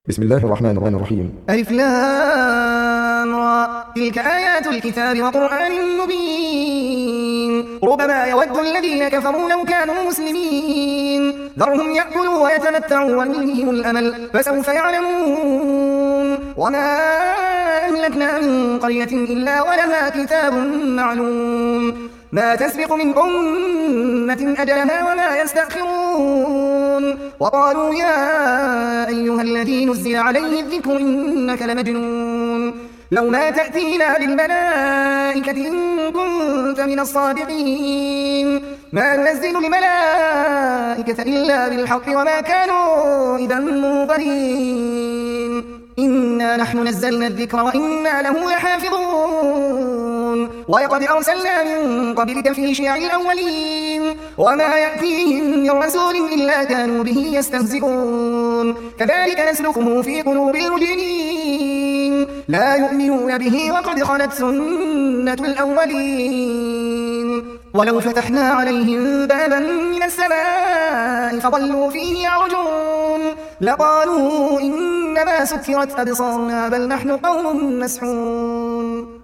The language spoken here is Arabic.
بسم الله الرحمن الرحيم. ألف لام را. تلك آيات الكتاب وقرآن مبين. ربما يود الذين كفروا لو كانوا مسلمين. ذرهم يأكلوا ويتمتعوا ويلههم الأمل فسوف يعلمون. وما أهلكنا من قرية إلا ولها كتاب معلوم. ما تسبق من أمة أجلها وما يستأخرون. وقالوا يا أيها الذي نزل عليه الذكر إنك لمجنون. لو ما تأتينا بالملائكة إن كنت من الصادقين. ما ننزل الملائكة إلا بالحق وما كانوا إذا منظرين. إنا نحن نزلنا الذكر وإنا له لحافظون. ولقد أرسلنا من قبلك في شيع الأولين. وما يأتيهم من رسول إلا كانوا به يستهزئون. كذلك نسلكه في قلوب المجرمين. لا يؤمنون به وقد خلت سنة الأولين. ولو فتحنا عليهم بابا من السماء فظلوا فيه يعرجون لقالوا إنما سكرت أبصارنا بل نحن قوم مسحورون.